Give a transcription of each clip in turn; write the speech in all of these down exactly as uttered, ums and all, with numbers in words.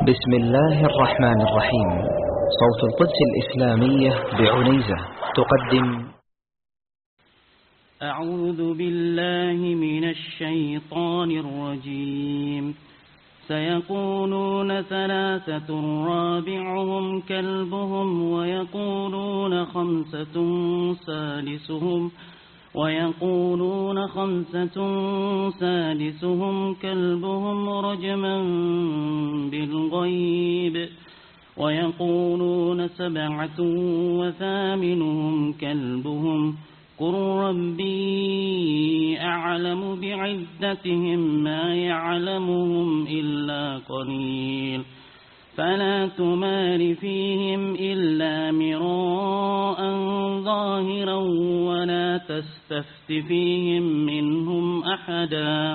بسم الله الرحمن الرحيم. صوت القدس الإسلامية بعنيزة تقدم أعوذ بالله من الشيطان الرجيم. سيقولون ثلاثة رابعهم كلبهم ويقولون خمسة سادسهم ويقولون خمسة سادسهم كلبهم رجما بالغيب ويقولون سبعة وثامنهم كلبهم قل ربي أعلم بعدتهم ما يعلمهم إلا قليل فلا تمار فيهم إلا مراء ظاهرا ولا تستفت فيهم منهم أحدا.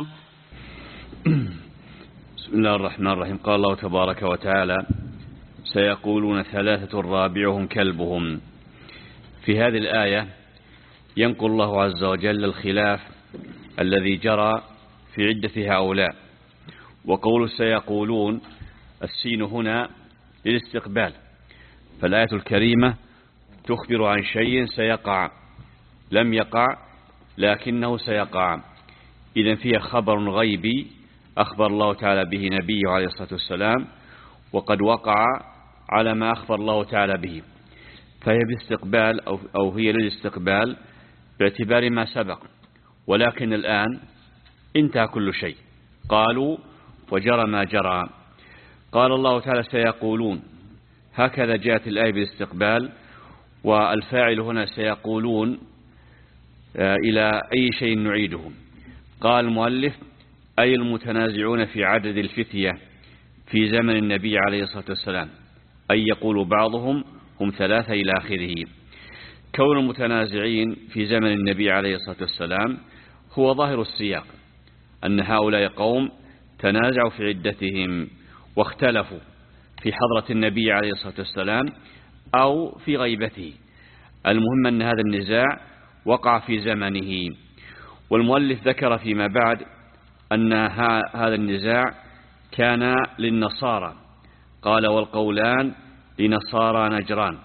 بسم الله الرحمن الرحيم. قال الله تبارك وتعالى: سيقولون ثلاثة رابعهم كلبهم. في هذه الآية ينقل الله عز وجل الخلاف الذي جرى في عدة هؤلاء. وقول سيقولون السين هنا للاستقبال، فالآية الكريمة تخبر عن شيء سيقع لم يقع لكنه سيقع، إذن فيها خبر غيبي أخبر الله تعالى به نبيه عليه الصلاة والسلام، وقد وقع على ما أخبر الله تعالى به، فهي باستقبال أو, أو هي للاستقبال باعتبار ما سبق. ولكن الآن انتهى كل شيء، قالوا وجرى ما جرى. قال الله تعالى سيقولون، هكذا جاءت الآية بالاستقبال، والفاعل هنا سيقولون إلى أي شيء نعيده. قال المؤلف: أي المتنازعون في عدد الفتية في زمن النبي عليه الصلاة والسلام، أي يقول بعضهم هم ثلاثة إلى آخره. كون المتنازعين في زمن النبي عليه الصلاة والسلام هو ظاهر السياق، أن هؤلاء قوم تنازعوا في عدتهم واختلفوا في حضرة النبي عليه الصلاة والسلام أو في غيبته. المهم أن هذا النزاع وقع في زمنه. والمؤلف ذكر فيما بعد أن هذا النزاع كان للنصارى، قال: والقولان لنصارى نجران.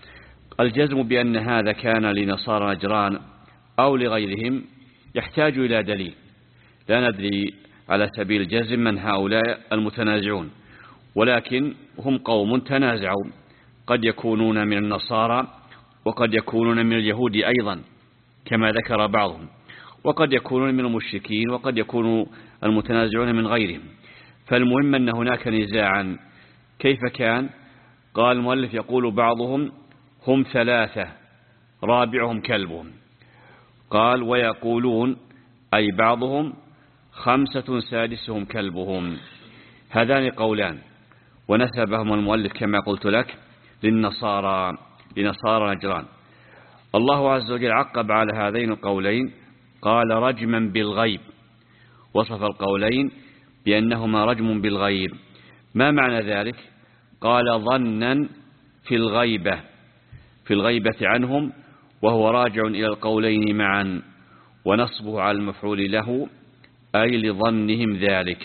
الجزم بأن هذا كان لنصارى نجران أو لغيرهم يحتاج إلى دليل، لا ندري على سبيل الجزم من هؤلاء المتنازعون، ولكن هم قوم تنازعوا، قد يكونون من النصارى وقد يكونون من اليهود أيضا كما ذكر بعضهم، وقد يكونون من المشركين وقد يكونوا المتنازعون من غيرهم. فالمهم أن هناك نزاعا. كيف كان؟ قال المؤلف: يقول بعضهم هم ثلاثة رابعهم كلبهم. قال: ويقولون أي بعضهم خمسة سادسهم كلبهم. هذان قولان، ونسبهم المؤلف كما قلت لك للنصارى لنصارى نجران. الله عز وجل عقب على هذين القولين قال: رجما بالغيب. وصف القولين بأنهما رجم بالغيب. ما معنى ذلك؟ قال: ظنا في الغيبة في الغيبة عنهم، وهو راجع إلى القولين معا، ونصبه على المفعول له أي لظنهم ذلك.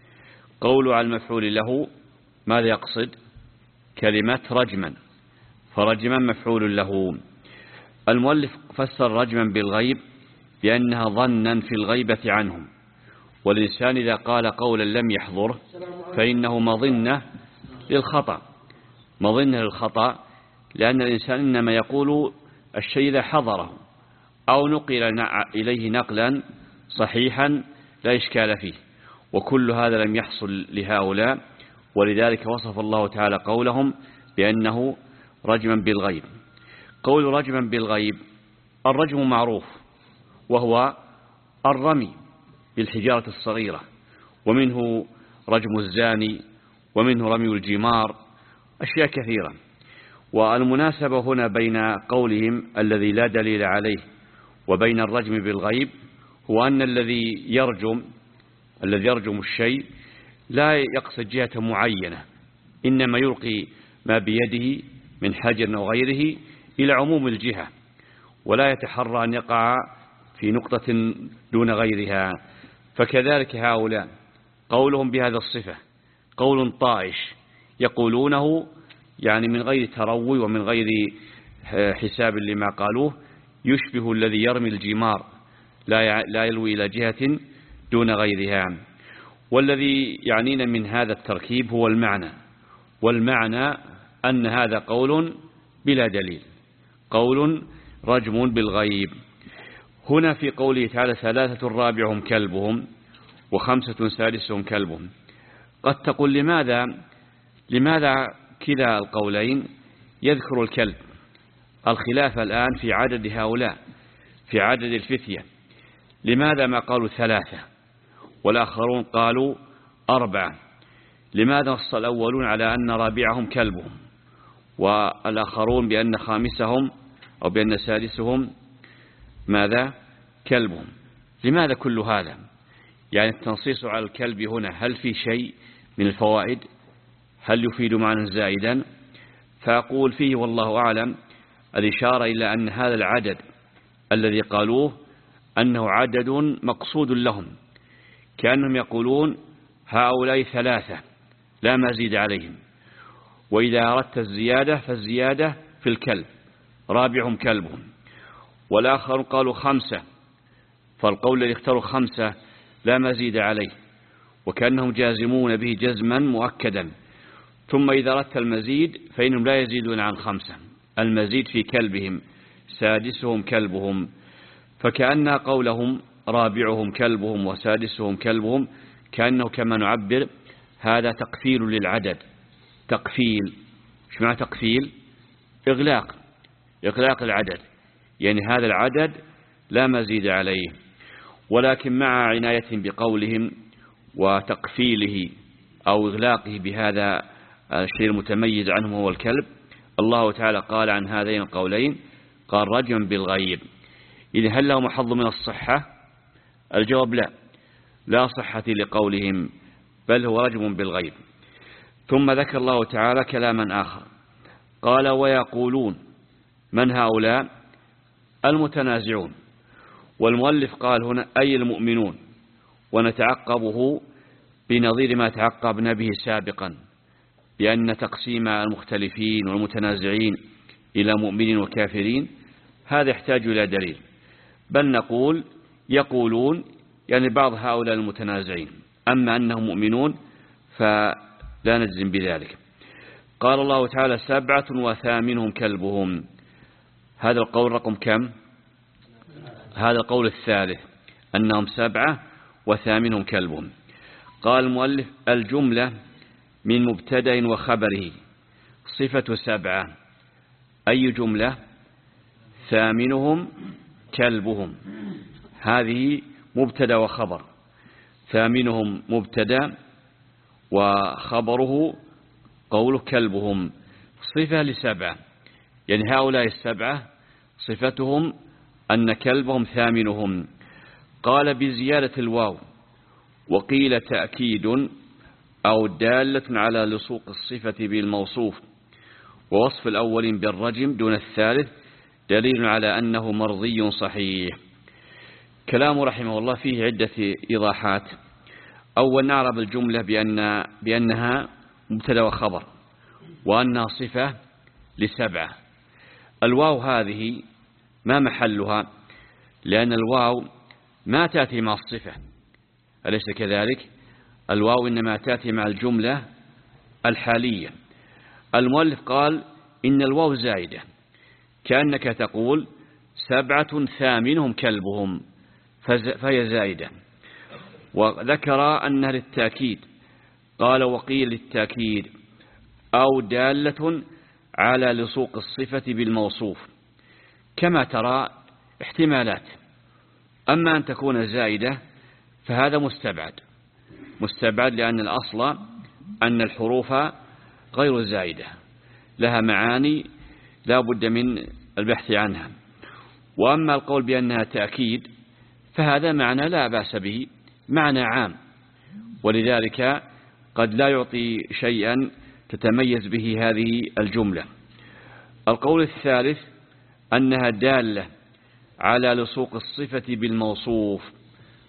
قول على المفعول له ماذا يقصد؟ كلمة رجما، فرجما مفعول له. المؤلف فسر رجما بالغيب بأنها ظنا في الغيبة عنهم، والإنسان إذا قال قولا لم يحضره فإنه مظنة للخطأ مظنة للخطأ لأن الإنسان إنما يقول الشيء إذا حضره أو نقل إليه نقلا صحيحا لا إشكال فيه، وكل هذا لم يحصل لهؤلاء، ولذلك وصف الله تعالى قولهم بأنه رجما بالغيب. قول رجما بالغيب، الرجم معروف وهو الرمي بالحجارة الصغيرة، ومنه رجم الزاني، ومنه رمي الجمار، أشياء كثيرة. والمناسبة هنا بين قولهم الذي لا دليل عليه وبين الرجم بالغيب هو أن الذي يرجم الذي يرجم الشيء لا يقصد جهة معينة، إنما يلقي ما بيده من حجر أو غيره إلى عموم الجهة، ولا يتحرى أن يقع في نقطة دون غيرها. فكذلك هؤلاء قولهم بهذا الصفة قول طائش يقولونه يعني من غير تروي ومن غير حساب لما قالوه، يشبه الذي يرمي الجمار لا لا يلوي إلى جهة دون غيرها. والذي يعنينا من هذا التركيب هو المعنى، والمعنى أن هذا قول بلا دليل، قول رجم بالغيب. هنا في قوله تعالى ثلاثة رابعهم كلبهم وخمسة سادسهم كلبهم، قد تقول لماذا لماذا كلا القولين يذكر الكلب؟ الخلاف الآن في عدد هؤلاء، في عدد الفتية. لماذا ما قالوا ثلاثة والآخرون قالوا أربعة؟ لماذا نص الأولون على أن رابعهم كلبهم والآخرون بأن خامسهم أو بأن سادسهم ماذا؟ كلبهم. لماذا كل هذا؟ يعني التنصيص على الكلب هنا هل في شيء من الفوائد؟ هل يفيد معنى زائدا؟ فأقول فيه والله أعلم الإشارة إلى أن هذا العدد الذي قالوه أنه عدد مقصود لهم، كأنهم يقولون هؤلاء ثلاثة لا مزيد عليهم، وإذا أردت الزيادة فالزيادة في الكلب رابعهم كلبهم. والآخر قالوا خمسة، فالقول الذي اختاروا خمسة لا مزيد عليه، وكأنهم جازمون به جزما مؤكدا. ثم إذا أردت المزيد فإنهم لا يزيدون عن خمسة، المزيد في كلبهم سادسهم كلبهم. فكأن قولهم رابعهم كلبهم وسادسهم كلبهم كأنه كما نعبر هذا تقفيل للعدد. تقفيل، ايش معنى تقفيل؟ إغلاق، إغلاق العدد، يعني هذا العدد لا مزيد عليه. ولكن مع عناية بقولهم وتقفيله أو إغلاقه بهذا الشيء المتميز عنهم هو الكلب، الله تعالى قال عن هذين القولين قال رجم بالغيب. إذن هل له محظ من الصحة؟ الجواب لا، لا صحة لقولهم، بل هو رجم بالغيب. ثم ذكر الله تعالى كلاما آخر قال ويقولون. من هؤلاء؟ المتنازعون. والمؤلف قال هنا أي المؤمنون، ونتعقبه بنظير ما تعقبنا به سابقا، بأن تقسيم المختلفين والمتنازعين إلى مؤمنين وكافرين هذا يحتاج إلى دليل، بل نقول يقولون يعني بعض هؤلاء المتنازعين، أما أنهم مؤمنون فلا نجزم بذلك. قال الله تعالى سبعة وثامنهم كلبهم، هذا القول رقم كم؟ هذا القول الثالث، أنهم سبعة وثامنهم كلبهم. قال المؤلف الجملة من مبتدأ وخبره صفة سبعة. أي جملة؟ ثامنهم كلبهم، هذه مبتدأ وخبر. ثامنهم مبتدأ وخبره قول كلبهم صفة لسبعة، يعني هؤلاء السبعة صفتهم أن كلبهم ثامنهم. قال بزيادة الواو، وقيل تأكيد أو دالة على لصوق الصفة بالموصوف، ووصف الأول بالرجم دون الثالث دليل على أنه مرضي صحيح. كلام رحمه الله فيه عدة إيضاحات. أول نعرف الجملة بأن بأنها مبتدأ وخبر، وأنها صفة لسبعة. الواو هذه ما محلها؟ لأن الواو ما تأتي مع الصفة، أليس كذلك؟ الواو إنما تأتي مع الجملة الحالية. المؤلف قال إن الواو زائدة، كأنك تقول سبعة ثامنهم كلبهم، فهي زائدة. وذكر أنها للتأكيد، قال وقيل للتأكيد أو دالة على لصوق الصفة بالموصوف. كما ترى احتمالات، أما أن تكون زائدة فهذا مستبعد، مستبعد لأن الأصل أن الحروف غير زائدة لها معاني لا بد من البحث عنها. وأما القول بأنها تأكيد فهذا معنى لا بأس به، معنى عام، ولذلك قد لا يعطي شيئا تتميز به هذه الجملة. القول الثالث أنها دالة على لصوق الصفة بالموصوف.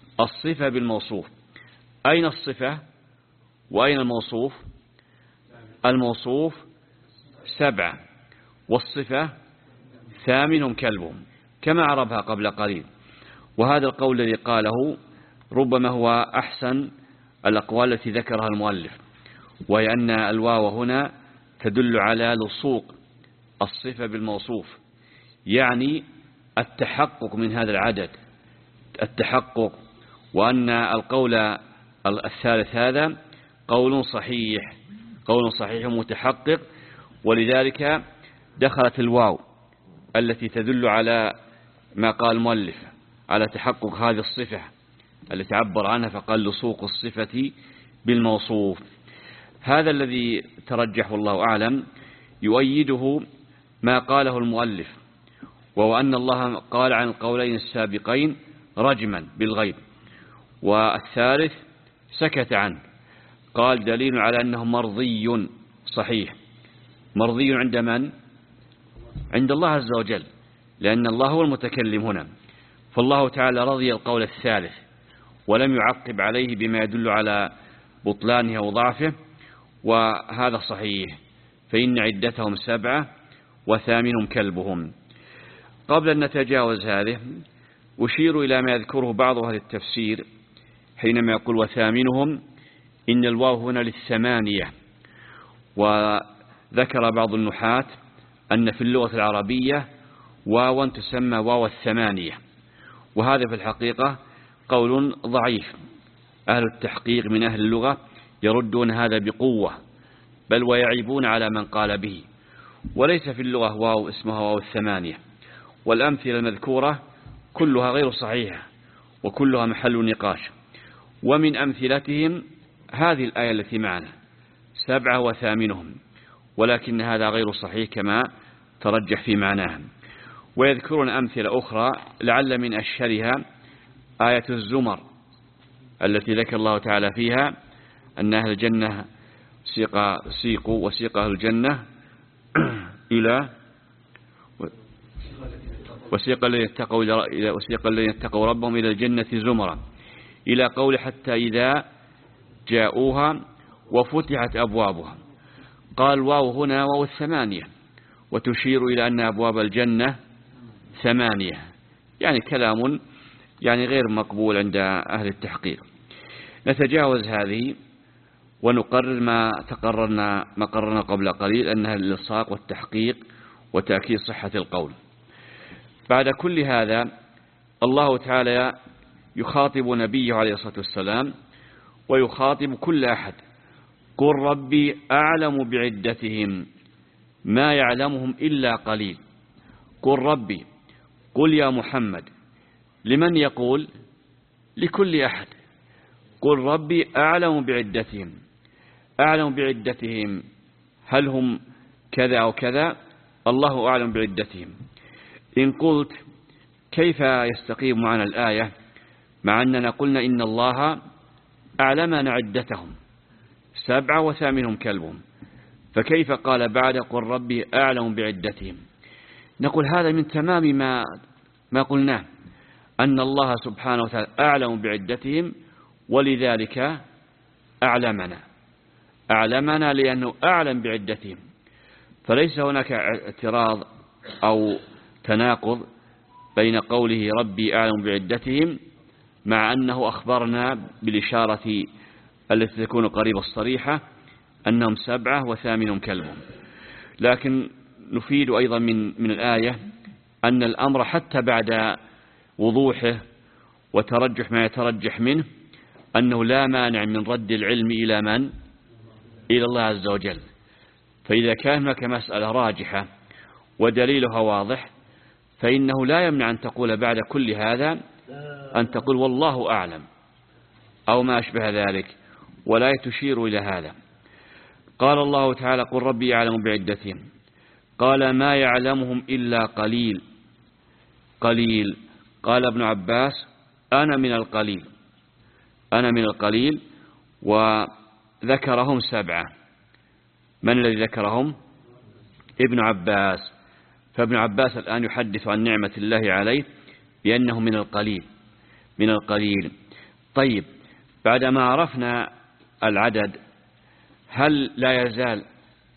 الصفة بالموصوف، أين الصفة وأين الموصوف؟ الموصوف سبعة والصفة ثامنهم كلبهم كما عربها قبل قليل. وهذا القول الذي قاله ربما هو أحسن الأقوال التي ذكرها المؤلف، وهي أن الواو هنا تدل على لصوق الصفة بالموصوف، يعني التحقق من هذا العدد، التحقق، وأن القول الثالث هذا قول صحيح، قول صحيح متحقق، ولذلك دخلت الواو التي تدل على ما قال المؤلف على تحقق هذه الصفة التي عبر عنها فقال لصوق الصفة بالموصوف. هذا الذي ترجح والله أعلم يؤيده ما قاله المؤلف، وهو أن الله قال عن القولين السابقين رجما بالغيب، والثالث سكت عنه، قال دليل على أنه مرضي صحيح. مرضي عند من؟ عند الله عز وجل، لأن الله هو المتكلم هنا، فالله تعالى رضي القول الثالث ولم يعقب عليه بما يدل على بطلانه وضعفه، وهذا صحيح، فإن عدتهم سبعة وثامنهم كلبهم. قبل أن نتجاوز هذه أشير إلى ما يذكره بعض أهل التفسير حينما يقول وثامنهم، إن الواو هنا للثمانية، وذكر بعض النحاة أن في اللغة العربية واوا تسمى واو الثمانية، وهذا في الحقيقة قول ضعيف. أهل التحقيق من أهل اللغة يردون هذا بقوة، بل ويعيبون على من قال به، وليس في اللغة واو اسمها واو الثمانية، والأمثلة المذكورة كلها غير صحيحة وكلها محل نقاش. ومن أمثلتهم هذه الآية التي معنا سبعة وثامنهم، ولكن هذا غير صحيح كما ترجح في معناها. ويذكرون أمثلة أخرى لعل من أشهرها آية الزمر التي ذكر الله تعالى فيها أن أهل الجنة سيق سيقوا وسيق أهل الجنة إلى وسيق الذين اتقوا إلى وسيق الذين اتقوا ربهم إلى الجنة زمرا، إلى قول حتى إذا جاءوها وفتحت أبوابها. قال واو هنا واو الثمانية، وتشير إلى أن أبواب الجنة ثمانية، يعني كلام يعني غير مقبول عند أهل التحقيق. نتجاوز هذه ونقرر ما تقررنا ما قررنا قبل قليل، أنها الإلصاق والتحقيق وتأكيد صحة القول. بعد كل هذا الله تعالى يخاطب نبيه عليه الصلاة والسلام ويخاطب كل أحد، قل ربي أعلم بعدتهم ما يعلمهم إلا قليل. قل ربي، قل يا محمد، لمن يقول؟ لكل أحد. قل ربي أعلم بعدتهم، أعلم بعدتهم، هل هم كذا أو كذا؟ الله أعلم بعدتهم. إن قلت كيف يستقيم معنا الآية مع أننا قلنا إن الله أعلمنا عدتهم سبعة وثامنهم كلبهم، فكيف قال بعد قل ربي أعلم بعدتهم؟ نقول هذا من تمام ما ما قلناه، أن الله سبحانه وتعالى أعلم بعدتهم، ولذلك أعلمنا أعلمنا لأنه أعلم بعدتهم. فليس هناك اعتراض أو تناقض بين قوله ربي أعلم بعدتهم مع أنه أخبرنا بالإشارة التي تكون قريبة الصريحة أنهم سبعة وثامنهم كلبهم. لكن نفيد أيضا من من الآية أن الأمر حتى بعد وضوحه وترجح ما يترجح منه أنه لا مانع من رد العلم إلى من؟ إلى الله عز وجل. فإذا كان هناك مسألة راجحة ودليلها واضح فإنه لا يمنع أن تقول بعد كل هذا أن تقول والله أعلم أو ما أشبه ذلك، ولا تشير إلى هذا. قال الله تعالى قل ربي أعلم بعدتهم، قال ما يعلمهم إلا قليل. قليل، قال ابن عباس أنا من القليل، أنا من القليل، وذكرهم سبعة. من الذي ذكرهم؟ ابن عباس. فابن عباس الآن يحدث عن نعمة الله عليه بأنه من القليل، من القليل. طيب، بعدما عرفنا العدد هل لا يزال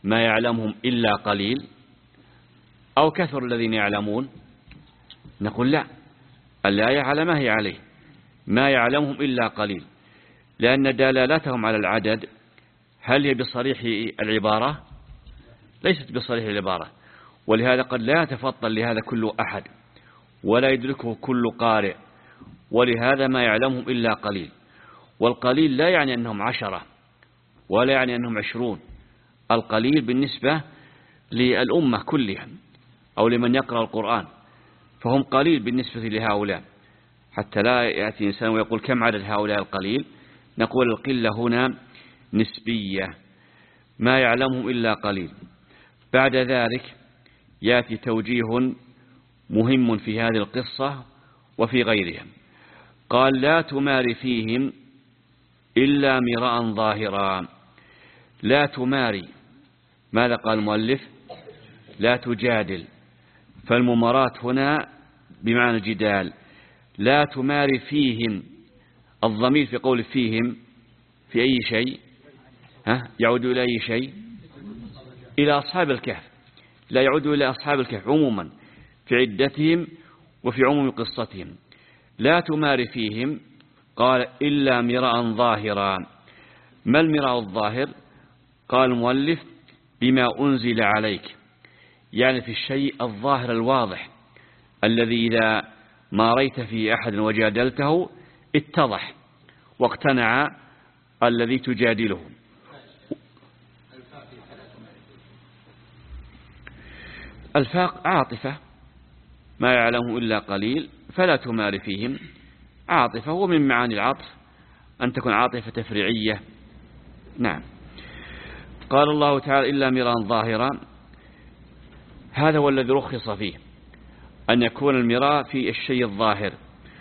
ما يعلمهم إلا قليل أو كثر الذين يعلمون؟ نقول لا، الآية على ما هي عليه، ما يعلمهم إلا قليل، لأن دلالتهم على العدد هل هي بصريح العبارة؟ ليست بصريح العبارة، ولهذا قد لا يتفضل لهذا كل أحد ولا يدركه كل قارئ، ولهذا ما يعلمهم إلا قليل. والقليل لا يعني أنهم عشرة ولا يعني أنهم عشرون، القليل بالنسبة للأمة كلها أو لمن يقرأ القرآن فهم قليل بالنسبة لهؤلاء، حتى لا يأتي إنسان ويقول كم عدد هؤلاء القليل، نقول القلة هنا نسبية، ما يعلمهم إلا قليل. بعد ذلك يأتي توجيه مهم في هذه القصة وفي غيرها، قال لا تمار فيهم إلا مراء ظاهرا. لا تماري، ماذا قال المؤلف؟ لا تجادل، فالممارات هنا بمعنى الجدال. لا تماري فيهم، الضمير في قول فيهم في أي شيء؟ ها؟ يعود إلى أي شيء؟ إلى أصحاب الكهف، لا يعود إلى أصحاب الكهف عموما في عدتهم وفي عموم قصتهم. لا تماري فيهم قال إلا مراء ظاهرا. ما المراء الظاهر؟ قال المؤلف بما أنزل عليك، يعني في الشيء الظاهر الواضح الذي إذا ماريت فيه أحد وجادلته اتضح واقتنع الذي تجادله. الفاق عاطفة، ما يعلمه إلا قليل، فلا تمار فيهم عاطفة، ومن معاني العطف أن تكون عاطفة تفريعية. نعم. قال الله تعالى إلا مراء ظاهرا، هذا هو الذي رخص فيه، أن يكون المراء في الشيء الظاهر،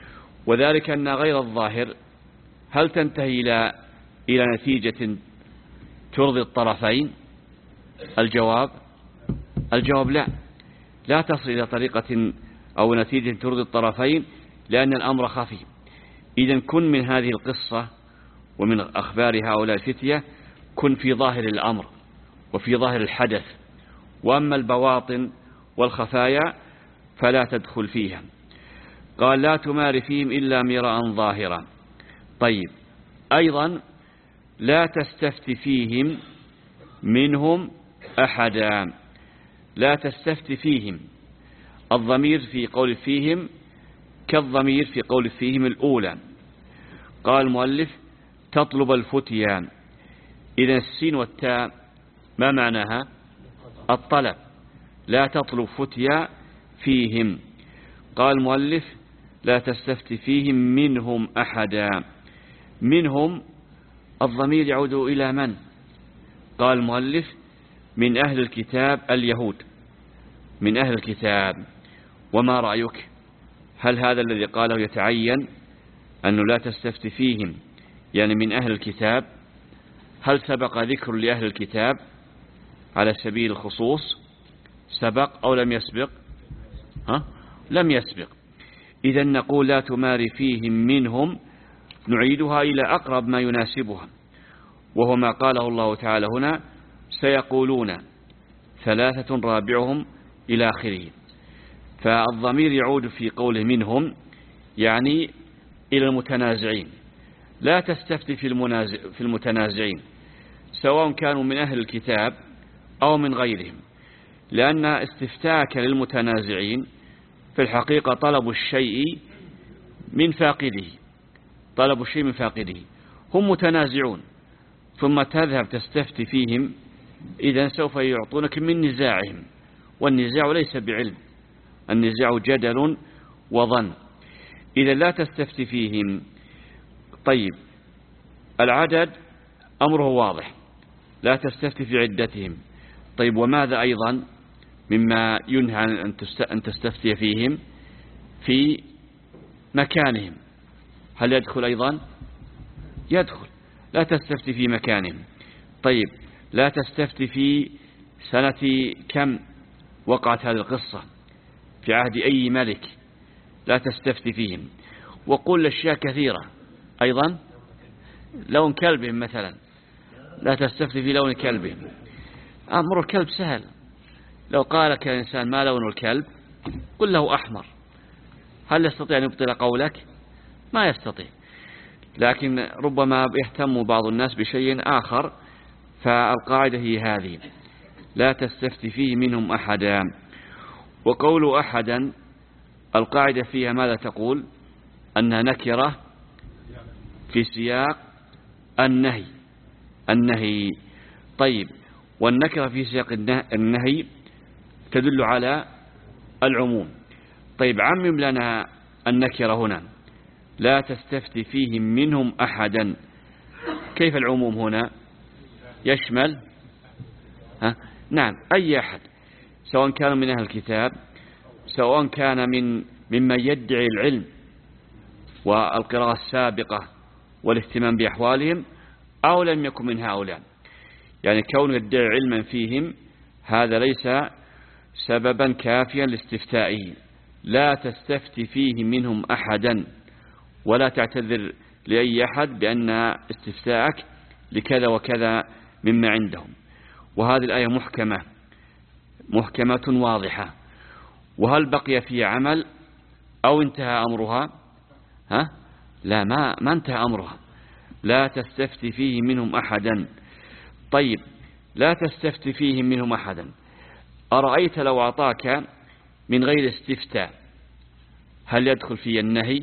وذلك أن غير الظاهر هل تنتهي إلى إلى نتيجة ترضي الطرفين؟ الجواب الجواب لا، لا تصل إلى طريقة أو نتيجة ترضي الطرفين، لأن الأمر خفي. إذن كن من هذه القصة ومن أخبار هؤلاء الفتية كن في ظاهر الأمر وفي ظاهر الحدث، وأما البواطن والخفايا فلا تدخل فيها. قال لا تمار فيهم إلا مراء ظاهرا. طيب، أيضا لا تستفت فيهم منهم أحدا. لا تستفت فيهم، الضمير في قول فيهم كالضمير في قول فيهم الأولى. قال المؤلف تطلب الفتيان، إذا السين والتاء ما معناها؟ الطلب. لا تطلب فتيا فيهم. قال المؤلف لا تستفت فيهم منهم أحدا. منهم الضمير يعود إلى من؟ قال المؤلف من أهل الكتاب اليهود، من أهل الكتاب. وما رأيك؟ هل هذا الذي قاله يتعين أنه لا تستفت فيهم يعني من أهل الكتاب؟ هل سبق ذكر لأهل الكتاب على سبيل الخصوص؟ سبق أو لم يسبق؟ ها؟ لم يسبق. إذا نقول لا تماري فيهم منهم، نعيدها إلى أقرب ما يناسبها، وهو ما قاله الله تعالى هنا سيقولون ثلاثة رابعهم إلى آخره. فالضمير يعود في قوله منهم يعني إلى المتنازعين. لا تستفتي في, المنازع في المتنازعين سواء كانوا من أهل الكتاب أو من غيرهم، لأن استفتاك للمتنازعين في الحقيقة طلب الشيء من فاقده، طلب الشيء من فاقده. هم متنازعون ثم تذهب تستفتي فيهم، إذن سوف يعطونك من نزاعهم، والنزاع ليس بعلم، النزاع جدل وظن. إذا لا تستفتي فيهم. طيب، العدد أمره واضح، لا تستفتي في عدتهم. طيب، وماذا أيضا مما ينهى أن تستفتي فيهم؟ في مكانهم. هل يدخل أيضا؟ يدخل. لا تستفتي في مكانهم. طيب، لا تستفتي في سنة كم وقعت هذه القصة، في عهد أي ملك، لا تستفتي فيهم. وقل أشياء كثيرة أيضا، لون كلبهم مثلا، لا تستفتي في لون كلبهم. أمر الكلب سهل، لو قال لك الإنسان ما لون الكلب قل له أحمر، هل يستطيع أن يبطل قولك؟ ما يستطيع. لكن ربما يهتم بعض الناس بشيء آخر، فالقاعدة هي هذه: لا تستفتي فيه منهم أحدا. وقول أحدا القاعدة فيها ماذا تقول؟ أنها نكرة في سياق النهي النهي طيب، والنكرة في سياق النهي تدل على العموم. طيب عمم لنا النكرة هنا، لا تستفتي فيهم منهم أحدا، كيف العموم هنا؟ يشمل ها؟ نعم أي أحد، سواء كان من أهل الكتاب، سواء كان من ممن يدعي العلم والقراءة السابقة والاهتمام بأحوالهم، أو لم يكن من هؤلاء. يعني كون يدعي علما فيهم هذا ليس سببا كافيا لاستفتائه. لا تستفتي فيه منهم أحدا، ولا تعتذر لأي أحد بأن استفتاءك لكذا وكذا مما عندهم. وهذه الآية محكمة محكمة واضحة. وهل بقي في عمل أو انتهى أمرها؟ ها؟ لا، ما, ما انتهى أمرها. لا تستفتي فيه منهم أحدا. طيب لا تستفتي فيهم منهم أحدا، أرأيت لو أعطاك من غير استفتاء هل يدخل في النهي؟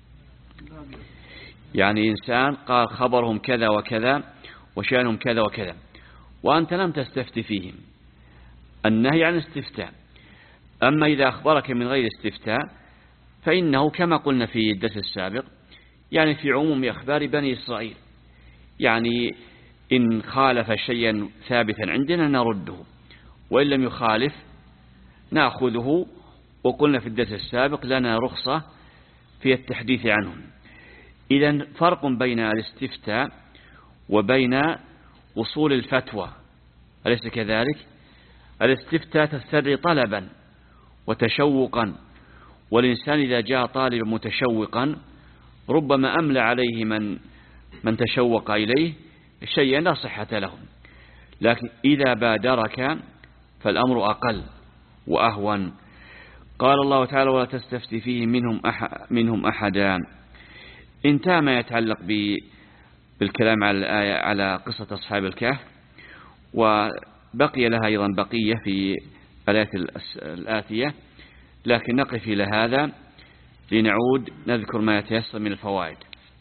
يعني إنسان قال خبرهم كذا وكذا وشأنهم كذا وكذا وأنت لم تستفتي فيهم، النهي عن استفتاء. أما إذا أخبرك من غير استفتاء فإنه كما قلنا في الدرس السابق، يعني في عموم أخبار بني إسرائيل، يعني إن خالف شيئا ثابتا عندنا نرده، وإن لم يخالف نأخذه. وقلنا في الدرس السابق لنا رخصة في التحديث عنهم. إذن فرق بين الاستفتاء وبين وصول الفتوى، أليس كذلك؟ الاستفتاء تستدعي طلبا وتشوقا، والإنسان إذا جاء طالب متشوقا ربما أملى عليه من من تشوق إليه شيئا لا صحة له. لكن إذا بادرك فالأمر أقل وأهون. قال الله تعالى: ولا تستفتي فيه منهم أحد منهم أحدا. انتهى ما يتعلق بالكلام على الآية على قصة أصحاب الكهف، وبقي لها أيضا بقية في الآيات الآتية، لكن نقف إلى هذا لنعود نذكر ما يتيسر من الفوائد.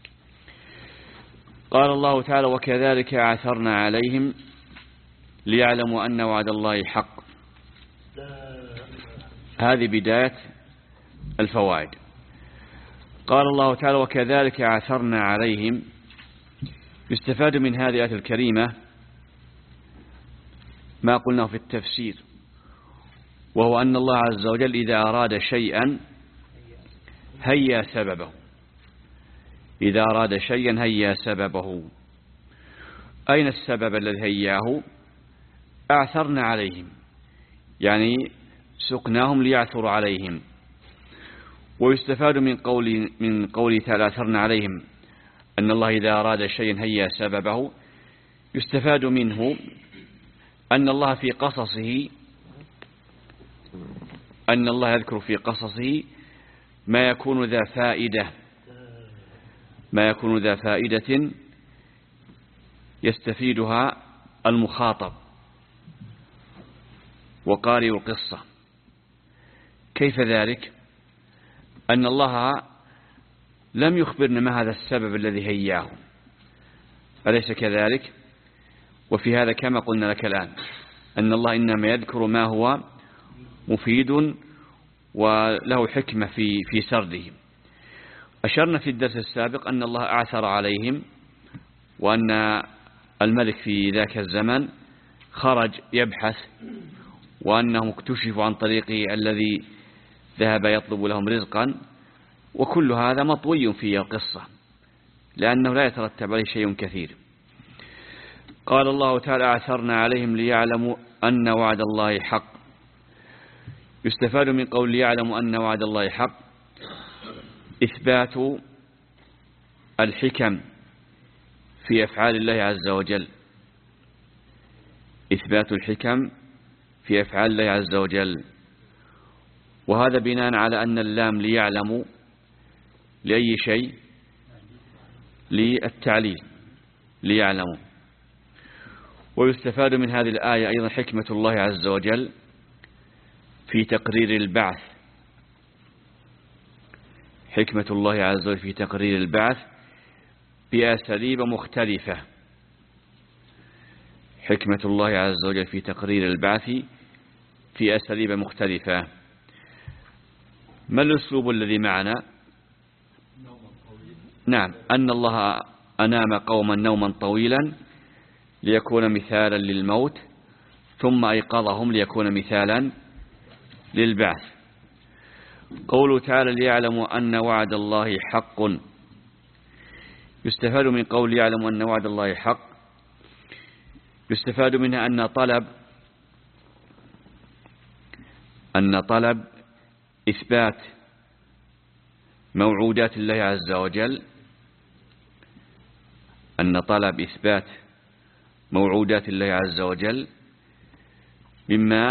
قال الله تعالى: وكذلك عثرنا عليهم ليعلموا أن وعد الله حق. هذه بداية الفوائد. قال الله تعالى: وكذلك عثرنا عليهم. يستفاد من هذه الآية الكريمة ما قلناه في التفسير، وهو أن الله عز وجل إذا أراد شيئا هيا سببه. إذا أراد شيئا هيا سببه. أين السبب الذي هياه؟ أعثرنا عليهم، يعني سقناهم ليعثروا عليهم. ويستفاد من قول من قوله تعالى: أعثرنا عليهم أن الله إذا أراد شيئا هيا سببه. يستفاد منه أن الله في قصصه أن الله يذكر في قصصه ما يكون ذا فائدة ما يكون ذا فائدة يستفيدها المخاطب وقارئ القصة. كيف ذلك؟ أن الله لم يخبرنا ما هذا السبب الذي هياه، أليس كذلك؟ وفي هذا كما قلنا لك الآن أن الله إنما يذكر ما هو مفيد وله حكمة في في سرده. أشرنا في الدرس السابق أن الله أعثر عليهم، وأن الملك في ذاك الزمن خرج يبحث، وأنهم اكتشفوا عن طريقه الذي ذهب يطلب لهم رزقا. وكل هذا مطوي في القصة لأنه لا يترتب عليه شيء كثير. قال الله تعالى: أعثرنا عليهم ليعلموا أن وعد الله حق. يستفاد من قول ليعلموا أن وعد الله حق إثبات الحكم في أفعال الله عز وجل. إثبات الحكم في أفعال الله عز وجل، وهذا بناء على أن اللام ليعلم لأي شيء، للتعليل ليعلموا. ويستفاد من هذه الآية أيضا حكمة الله عز وجل في تقرير البعث، حكمة الله عز وجل في تقرير البعث بأساليب مختلفة، حكمة الله عز وجل في تقرير البعث في أساليب مختلفة. ما الأسلوب الذي معنا؟ نعم، أن الله أنام قوما نوما طويلا ليكون مثالا للموت، ثم أيقظهم ليكون مثالا للبعث. قوله تعالى ليعلموا أن وعد الله حق، يستفاد من قول يعلم أن وعد الله حق، يستفاد منها أن طلب أن طلب إثبات موعودات الله عز وجل أن طلب إثبات موعودات الله عز وجل مما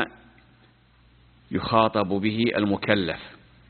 يخاطب به المكلف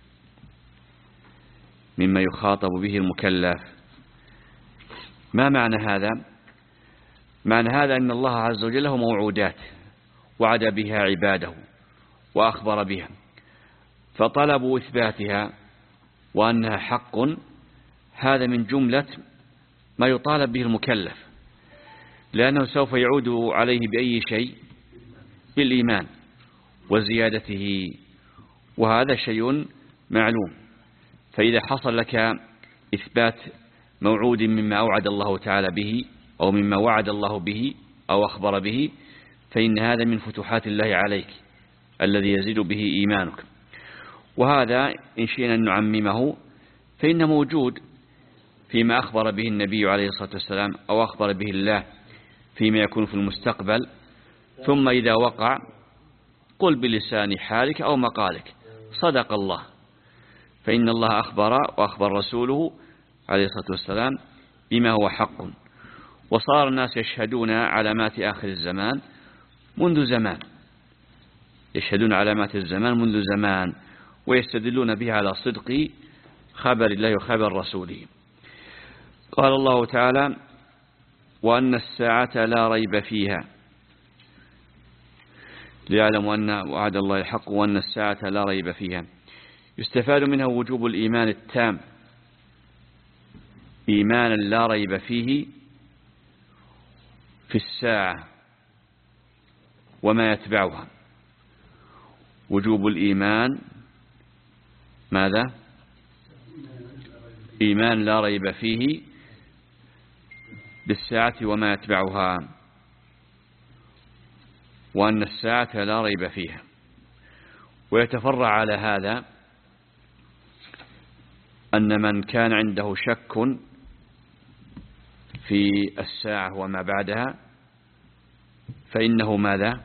مما يخاطب به المكلف. ما معنى هذا؟ معنى هذا أن الله عز وجل له موعودات وعد بها عباده وأخبر بها، فطلبوا إثباتها وأنها حق، هذا من جملة ما يطالب به المكلف، لأنه سوف يعود عليه بأي شيء؟ بالإيمان وزيادته، وهذا شيء معلوم. فإذا حصل لك إثبات موعود مما أوعد الله تعالى به أو مما وعد الله به أو أخبر به، فإن هذا من فتوحات الله عليك الذي يزيد به إيمانك. وهذا إن شئنا أن نعممه فإنه موجود فيما أخبر به النبي عليه الصلاة والسلام أو أخبر به الله فيما يكون في المستقبل، ثم إذا وقع قل بلسان حالك أو مقالك صدق الله، فإن الله أخبر وأخبر رسوله عليه الصلاة والسلام بما هو حق. وصار الناس يشهدون علامات آخر الزمان منذ زمان، يشهدون علامات الزمان منذ زمان ويستدلون بها على صدق خبر الله وخبر رسوله. قال الله تعالى وأن الساعة لا ريب فيها، ليعلم أن وعد الله الحق وأن الساعة لا ريب فيها. يستفاد منها وجوب الإيمان التام، إيمانا لا ريب فيه في الساعة وما يتبعها. وجوب الإيمان ماذا؟ إيمان لا ريب فيه بالساعة وما يتبعها، وأن الساعة لا ريب فيها. ويتفرع على هذا أن من كان عنده شك في الساعة وما بعدها فإنه ماذا؟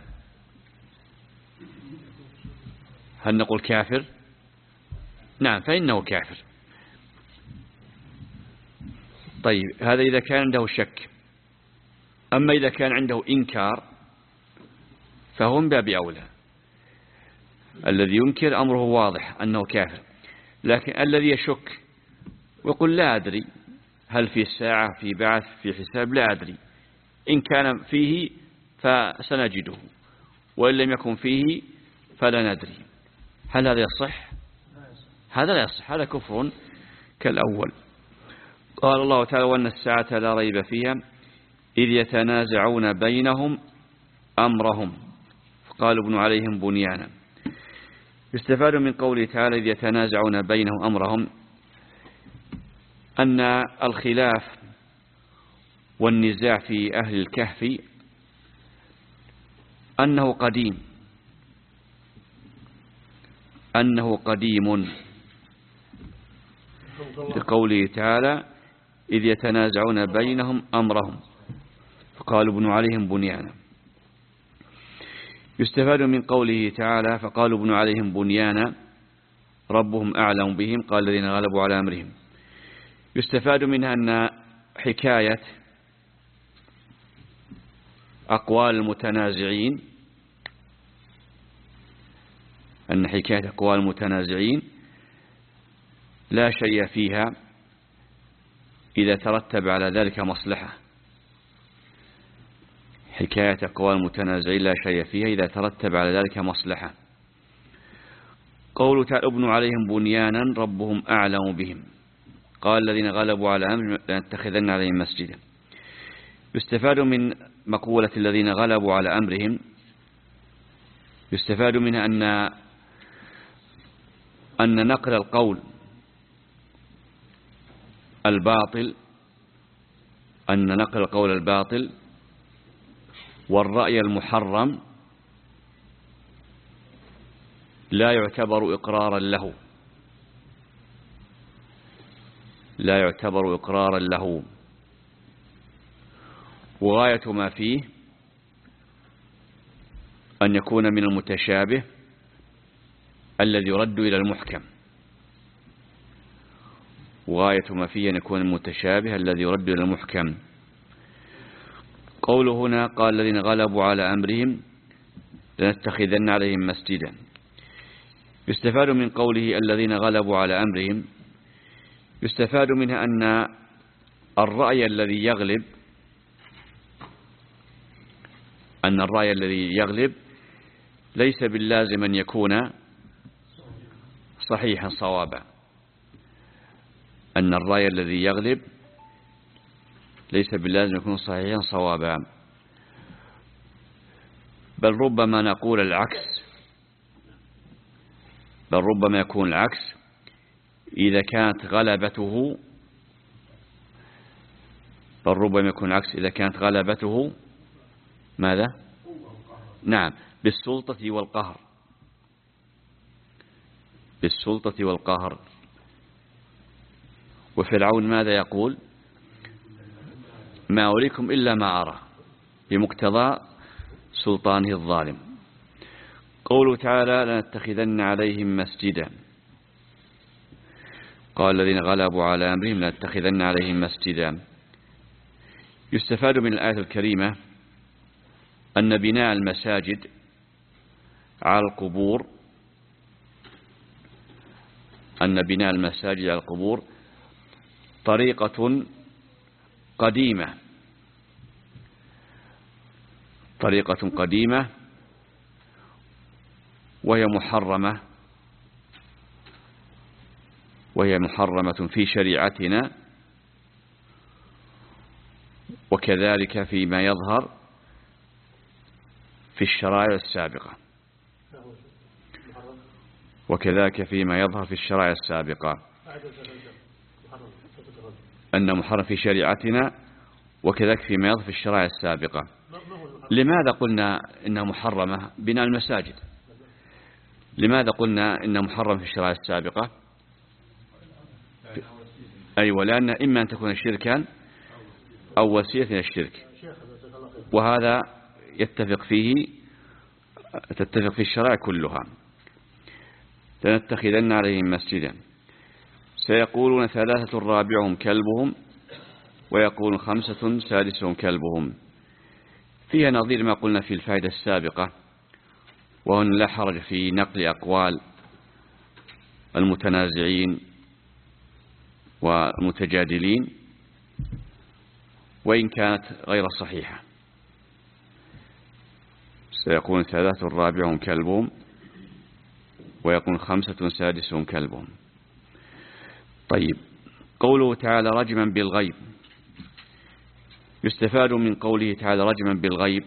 هل نقول كافر؟ نعم، فإنه كافر. طيب، هذا إذا كان عنده شك. أما إذا كان عنده إنكار فهو من باب أولى، الذي ينكر أمره واضح أنه كافر. لكن الذي يشك ويقول لا أدري هل في الساعة في بعث في حساب، لا أدري، إن كان فيه فسنجده وإن لم يكن فيه فلا ندري، هل هذا يصح؟ هذا لا يصح، هذا كفر كالأول. قال الله تعالى وأن الساعة لا ريب فيها إذ يتنازعون بينهم أمرهم فقالوا ابنوا عليهم بنيانا. يستفاد من قوله تعالى إذ يتنازعون بينهم أمرهم أن الخلاف والنزاع في أهل الكهف أنه قديم أنه قديم لقوله تعالى إذ يتنازعون بينهم أمرهم فقالوا ابنوا عليهم بنيانا. يستفاد من قوله تعالى فقالوا ابنوا عليهم بنيانا ربهم أعلم بهم قال الذين غلبوا على أمرهم. يستفاد منها أن حكاية أقوال المتنازعين أن حكاية أقوال المتنازعين لا شيء فيها إذا ترتب على ذلك مصلحة. حكاية أقوال المتنازعين لا شيء فيها إذا ترتب على ذلك مصلحة. قوله تعالى ابنوا عليهم بنيانا ربهم أعلم بهم قال الذين غلبوا على أمر لنتخذن عليهم مسجدا. يستفاد من مقولة الذين غلبوا على أمرهم يستفاد منها أن أن نقل القول الباطل أن نقل القول الباطل والرأي المحرم لا يعتبر إقرارا له لا يعتبر إقرارا له وغاية ما فيه أن يكون من المتشابه الذي يرد إلى المحكم وغاية ما فيه أن يكون المتشابه الذي يرد إلى المحكم. قوله هنا قال الذين غلبوا على أمرهم لنتخذن عليهم مسجدا. يستفاد من قوله الذين غلبوا على أمرهم يستفاد منها أن الرأي الذي يغلب أن الرأي الذي يغلب ليس باللازم أن يكون صحيحا صوابا أن الرأي الذي يغلب ليس باللازم يكون صحيحا صوابا بل ربما نقول العكس بل ربما يكون العكس إذا كانت غلبته بل ربما يكون العكس إذا كانت غلبته ماذا؟ نعم بالسلطة والقهر بالسلطة والقهر. وفرعون ماذا يقول؟ ما أريكم إلا ما أرى بمقتضى سلطانه الظالم. قوله تعالى لنتخذن عليهم مسجدا قال الذين غلبوا على أمرهم لنتخذن عليهم مسجدا. يستفاد من الآية الكريمة أن بناء المساجد على القبور أن بناء المساجد على القبور طريقة قديمة طريقة قديمة وهي محرمة وهي محرمة في شريعتنا وكذلك فيما يظهر في الشرائع السابقة وكذلك فيما يظهر في الشرائع السابقة أن محرم في شريعتنا وكذلك فيما يظهر في الشرائع السابقة. لماذا قلنا إنها محرمة بناء المساجد؟ لماذا قلنا إنها محرمة في الشرائع السابقة؟ أيوة لأن إما أن تكون شركا أو وسيلة إلى الشرك وهذا يتفق فيه تتفق في الشرائع كلها. لنتخذن عليهم مسجدا سيقولون ثلاثة رابعهم كلبهم ويقولون خمسة سادسهم كلبهم. فيها نظير ما قلنا في الفائدة السابقة وهنا لا حرج في نقل أقوال المتنازعين والمتجادلين وإن كانت غير صحيحة. سيقولون ثلاثة رابعهم كلبهم ويقول خمسة سادسهم كلبهم. طيب قوله تعالى رجما بالغيب يستفاد من قوله تعالى رجما بالغيب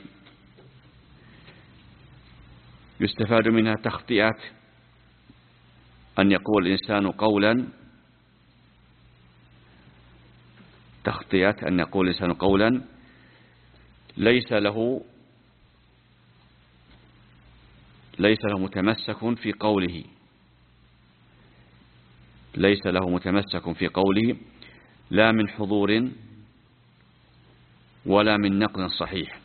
يستفاد منها تخطئة أن يقول الإنسان قولا تخطئة أن يقول الإنسان قولا ليس له ليس له متمسك في قوله ليس له متمسك في قوله لا من حضور ولا من نقل صحيح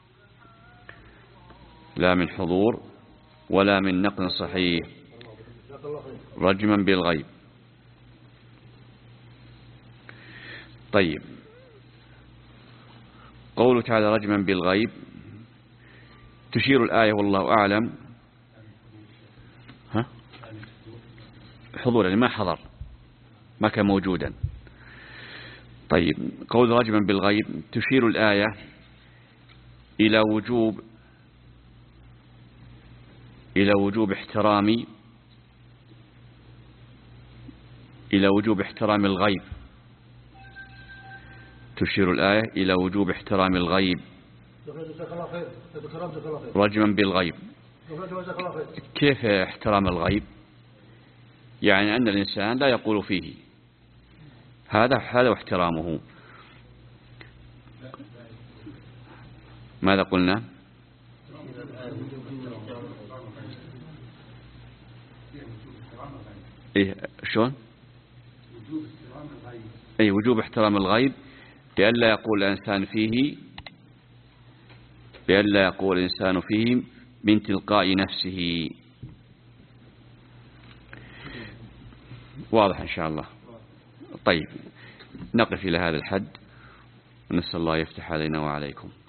لا من حضور ولا من نقل صحيح رجما بالغيب. طيب قوله تعالى رجما بالغيب تشير الآية والله أعلم ها حضورا ما حضر ما كان موجودا. طيب قول رجما بالغيب تشير الآية إلى وجوب إلى وجوب احترام إلى وجوب احترام الغيب. تشير الآية إلى وجوب احترام الغيب رجما بالغيب. كيف احترام الغيب؟ يعني أن الإنسان لا يقول فيه هذا هذا واحترامه. ماذا قلنا؟ إيه شلون؟ أي وجوب احترام الغيب لئلا يقول الإنسان فيه لئلا يقول الإنسان فيه من تلقاء نفسه. واضح إن شاء الله. طيب نقف إلى هذا الحد ونسأل الله يفتح علينا وعليكم.